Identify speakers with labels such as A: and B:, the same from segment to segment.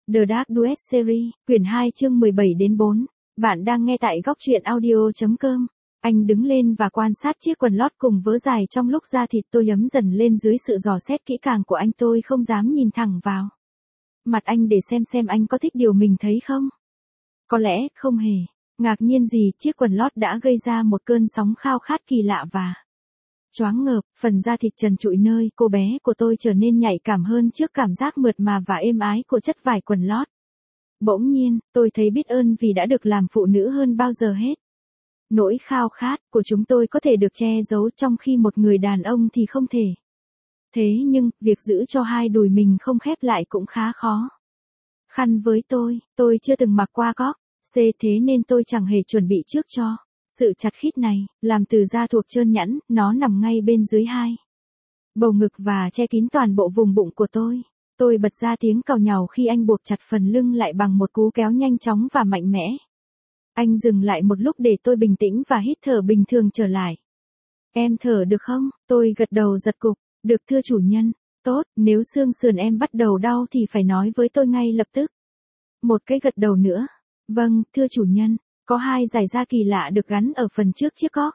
A: The Dark Duet Series, quyển 2 chương 17-4. Bạn đang nghe tại góc truyện audio.com. Anh đứng lên và quan sát chiếc quần lót cùng vớ dài trong lúc da thịt tôi ấm dần lên dưới sự dò xét kỹ càng của anh. Tôi không dám nhìn thẳng vào mặt anh để xem anh có thích điều mình thấy không. Có lẽ không hề ngạc nhiên gì, chiếc quần lót đã gây ra một cơn sóng khao khát kỳ lạ và choáng ngợp. Phần da thịt trần trụi nơi cô bé của tôi trở nên nhạy cảm hơn trước cảm giác mượt mà và êm ái của chất vải quần lót. Bỗng nhiên, tôi thấy biết ơn vì đã được làm phụ nữ hơn bao giờ hết. Nỗi khao khát của chúng tôi có thể được che giấu, trong khi một người đàn ông thì không thể. Thế nhưng, việc giữ cho hai đùi mình không khép lại cũng khá khó khăn với tôi chưa từng mặc qua cóc thế nên tôi chẳng hề chuẩn bị trước cho sự chặt khít này. Làm từ da thuộc trơn nhẵn, nó nằm ngay bên dưới hai bầu ngực và che kín toàn bộ vùng bụng của tôi. Tôi bật ra tiếng càu nhàu khi anh buộc chặt phần lưng lại bằng một cú kéo nhanh chóng và mạnh mẽ. Anh dừng lại một lúc để tôi bình tĩnh và hít thở bình thường trở lại. Em thở được không? Tôi gật đầu giật cục. Được thưa chủ nhân. Tốt, nếu xương sườn em bắt đầu đau thì phải nói với tôi ngay lập tức. Một cái gật đầu nữa. Vâng, thưa chủ nhân. Có hai dải da kỳ lạ được gắn ở phần trước chiếc cóc.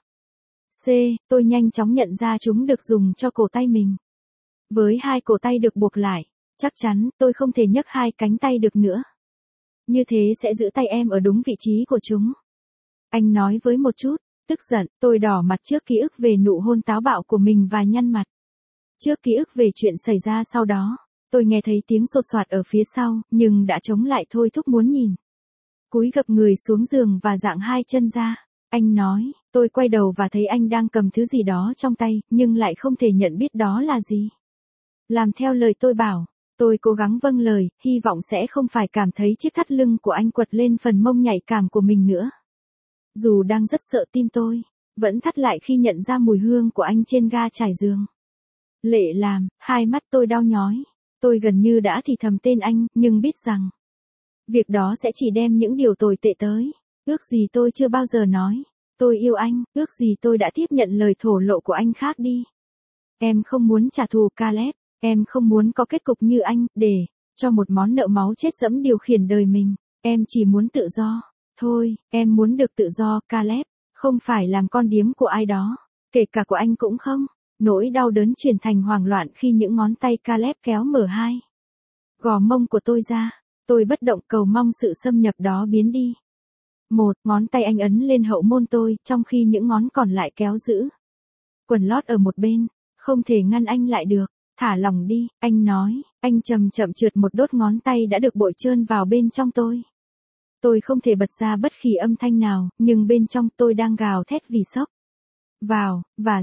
A: Tôi nhanh chóng nhận ra chúng được dùng cho cổ tay mình. Với hai cổ tay được buộc lại, chắc chắn tôi không thể nhấc hai cánh tay được nữa. Như thế sẽ giữ tay em ở đúng vị trí của chúng. Anh nói với một chút tức giận. Tôi đỏ mặt trước ký ức về nụ hôn táo bạo của mình và nhăn mặt trước ký ức về chuyện xảy ra sau đó. Tôi nghe thấy tiếng xô xoạt ở phía sau, nhưng đã chống lại thôi thúc muốn nhìn. Cúi gập người xuống giường và dạng hai chân ra. Anh nói. Tôi quay đầu và thấy anh đang cầm thứ gì đó trong tay, nhưng lại không thể nhận biết đó là gì. Làm theo lời tôi bảo. Tôi cố gắng vâng lời, hy vọng sẽ không phải cảm thấy chiếc thắt lưng của anh quật lên phần mông nhạy cảm của mình nữa. Dù đang rất sợ, tim tôi vẫn thắt lại khi nhận ra mùi hương của anh trên ga trải giường. Lệ làm, hai mắt tôi đau nhói. Tôi gần như đã thì thầm tên anh, nhưng biết rằng việc đó sẽ chỉ đem những điều tồi tệ tới. Ước gì tôi chưa bao giờ nói tôi yêu anh, ước gì tôi đã tiếp nhận lời thổ lộ của anh khác đi. Em không muốn trả thù Caleb, em không muốn có kết cục như anh, để cho một món nợ máu chết dẫm điều khiển đời mình. Em chỉ muốn tự do. Thôi, em muốn được tự do, Caleb, không phải làm con điếm của ai đó, kể cả của anh cũng không. Nỗi đau đớn chuyển thành hoảng loạn khi những ngón tay Caleb kéo mở hai gò mông của tôi ra. Tôi bất động cầu mong sự xâm nhập đó biến đi. Một ngón tay anh ấn lên hậu môn tôi, trong khi những ngón còn lại kéo giữ quần lót ở một bên. Không thể ngăn anh lại được. Thả lòng đi, anh nói. Anh chậm chậm trượt một đốt ngón tay đã được bội trơn vào bên trong tôi. Tôi không thể bật ra bất kỳ âm thanh nào, nhưng bên trong tôi đang gào thét vì sốc. Vào, và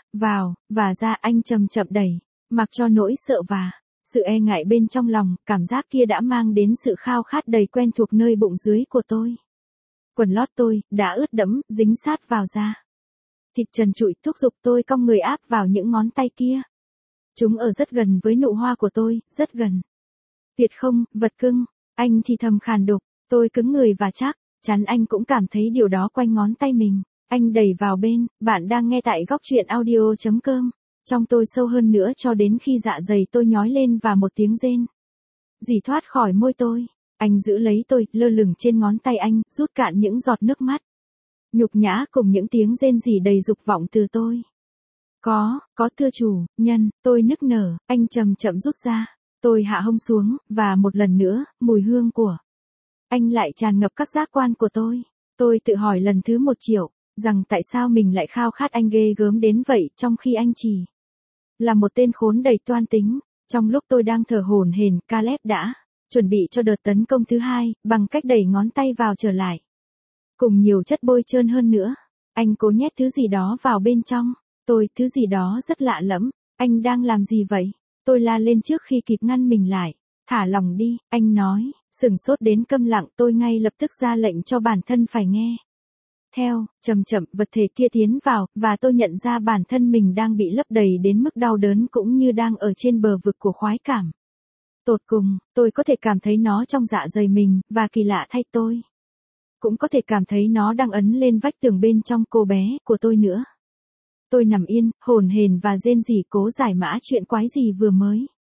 A: ra, anh chậm chậm đẩy, mặc cho nỗi sợ và sự e ngại bên trong lòng. Cảm giác kia đã mang đến sự khao khát đầy quen thuộc nơi bụng dưới của tôi. Quần lót tôi đã ướt đẫm, dính sát vào da thịt trần trụi, thúc giục tôi cong người áp vào những ngón tay kia. Chúng ở rất gần với nụ hoa của tôi, rất gần. Tuyệt không, vật cưng. Anh thì thầm khàn đục. Tôi cứng người và chắc chắn anh cũng cảm thấy điều đó quanh ngón tay mình. Anh đẩy vào bên. Bạn đang nghe tại góc truyện audio.com. Trong tôi sâu hơn nữa cho đến khi dạ dày tôi nhói lên và một tiếng rên rỉ thoát khỏi môi tôi. Anh giữ lấy tôi, lơ lửng trên ngón tay anh, rút cạn những giọt nước mắt nhục nhã cùng những tiếng rên rỉ đầy dục vọng từ tôi. Có thưa chủ nhân, tôi nức nở. Anh chậm chậm rút ra. Tôi hạ hông xuống, và một lần nữa, mùi hương của anh lại tràn ngập các giác quan của tôi. Tôi tự hỏi lần thứ 1 triệu, rằng tại sao mình lại khao khát anh ghê gớm đến vậy, trong khi anh chỉ là một tên khốn đầy toan tính. Trong lúc tôi đang thở hổn hển, Caleb đã chuẩn bị cho đợt tấn công thứ hai, bằng cách đẩy ngón tay vào trở lại. Cùng nhiều chất bôi trơn hơn nữa. Anh cố nhét thứ gì đó vào bên trong. Thứ gì đó rất lạ lẫm. Anh đang làm gì vậy? Tôi la lên trước khi kịp ngăn mình lại. Thả lòng đi, anh nói. Sửng sốt đến câm lặng, tôi ngay lập tức ra lệnh cho bản thân phải nghe theo. Chậm chậm, vật thể kia tiến vào, và tôi nhận ra bản thân mình đang bị lấp đầy đến mức đau đớn, cũng như đang ở trên bờ vực của khoái cảm. Tột cùng, tôi có thể cảm thấy nó trong dạ dày mình, và kỳ lạ thay tôi cũng có thể cảm thấy nó đang ấn lên vách tường bên trong cô bé của tôi nữa. Tôi nằm yên, hổn hển và rên rỉ cố giải mã chuyện quái gì vừa mới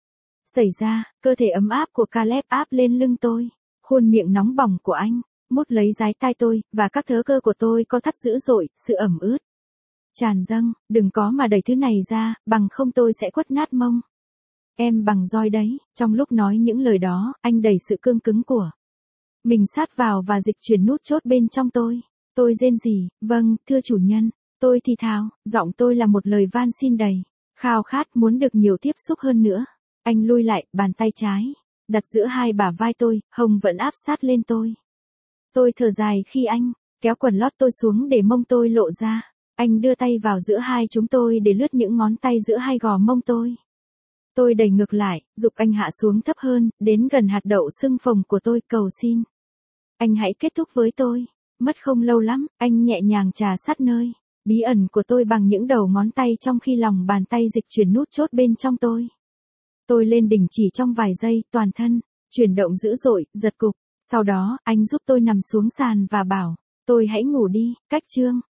A: xảy ra, cơ thể ấm áp của Caleb áp lên lưng tôi, khuôn miệng nóng bỏng của anh, mút lấy dái tai tôi, và các thớ cơ của tôi co thắt dữ dội, sự ẩm ướt tràn dâng, đừng có mà đẩy thứ này ra, bằng không tôi sẽ quất nát mông. Em bằng roi đấy, trong lúc nói những lời đó, anh đẩy sự cương cứng của mình sát vào và dịch chuyển nút chốt bên trong tôi. Tôi rên rỉ, vâng, thưa chủ nhân, tôi thì thào, giọng tôi là một lời van xin đầy khao khát muốn được nhiều tiếp xúc hơn nữa. Anh lui lại, bàn tay trái đặt giữa hai bả vai tôi, hông vẫn áp sát lên tôi. Tôi thở dài khi anh kéo quần lót tôi xuống để mông tôi lộ ra. Anh đưa tay vào giữa hai chúng tôi để lướt những ngón tay giữa hai gò mông tôi. Tôi đẩy ngược lại, giục anh hạ xuống thấp hơn, đến gần hạt đậu sưng phồng của tôi, cầu xin. Anh hãy kết thúc với tôi. Mất không lâu lắm, anh nhẹ nhàng trà sát nơi bí ẩn của tôi bằng những đầu ngón tay trong khi lòng bàn tay dịch chuyển nút chốt bên trong tôi. Tôi lên đỉnh chỉ trong vài giây, toàn thân chuyển động dữ dội, giật cục. Sau đó, anh giúp tôi nằm xuống sàn và bảo, tôi hãy ngủ đi, cách chương.